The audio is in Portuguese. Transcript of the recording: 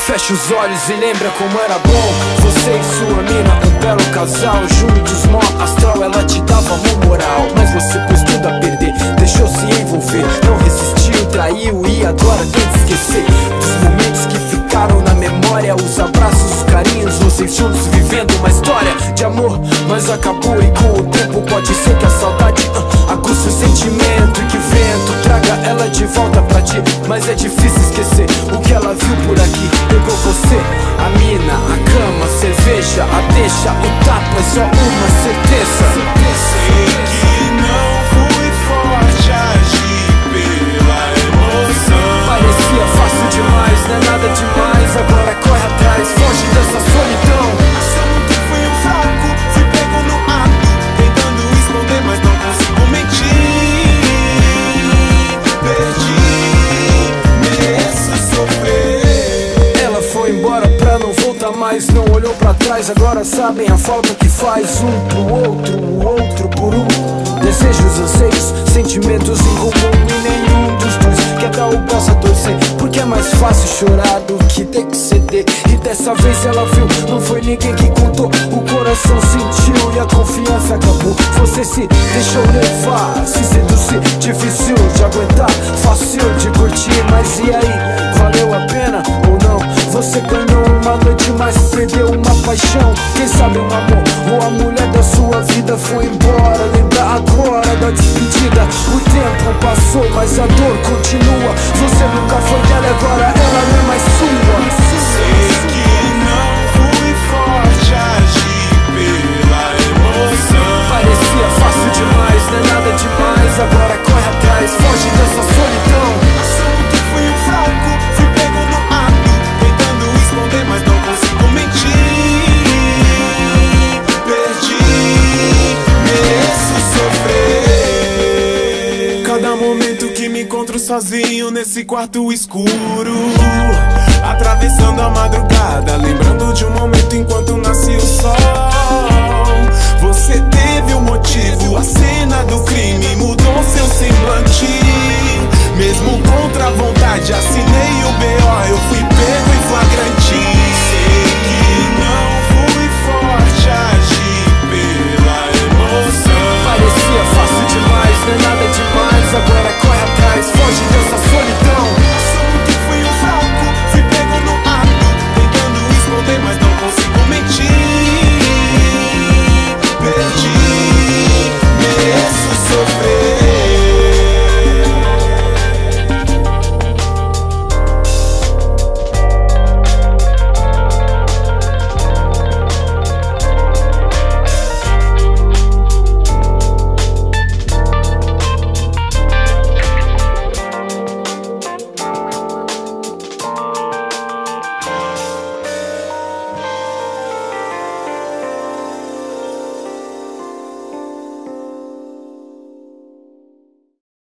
Fecha os olhos e lembra como era bom. Você e sua mina, um belo casal. Juntos, mó astral, ela te dava amor moral. Mas você pôs tudo a perder, deixou-se envolver. Não resistiu, traiu e agora tenta esquecer dos momentos que ficaram na memória. Os abraços, os carinhos, vocês juntos vivendo uma história de amor. Mas acabou e com o tempo pode ser que a saudade aguça o sentimento. E que vento traga ela de volta pra ti. Mas é difícil esquecer o que ela viu por aqui. Pegou você, a mina, a cama, a cerveja, a deixa, o tapa, é só uma certeza. Sei que não fui forte, agi pela emoção. Parecia fácil demais, não é nada demais. Agora corre atrás, foge dessa solidão. Achando que fui um fraco, fui pego no ato, tentando esconder, mas não consigo mentir. Perdi, mereço sofrer. Ela foi embora pra não voltar mais, não olhou pra trás. Agora sabem a falta que faz. Um pro outro, o outro por um. Desejos, anseios, sentimentos em comum. E nenhum dos dois quer dar o braço a torcer, porque é mais fácil chorar do que ter que ceder. E dessa vez ela viu, não foi ninguém que contou. O coração sentiu e a confiança acabou. Você se deixou levar, se seduzir. Difícil de aguentar, fácil de curtir. Mas e aí, valeu a pena ou não? Você ganhou uma noite, mas perdeu uma paixão. Quem sabe um amor ou a mulher da sua vida foi embora. Lembra agora da despedida. O tempo passou, mas a dor continua. Você nunca foi dela, agora ela não é mais sua. Sei que não fui forte, agi pela emoção. Parecia fácil demais, não é nada demais. Agora corre atrás, foge dessa solidão. Achando que fui um fraco, fui pego no ato, tentando esconder, mas não consigo mentir. Perdi, mereço sofrer. Cada momento que me encontro sozinho nesse quarto escuro,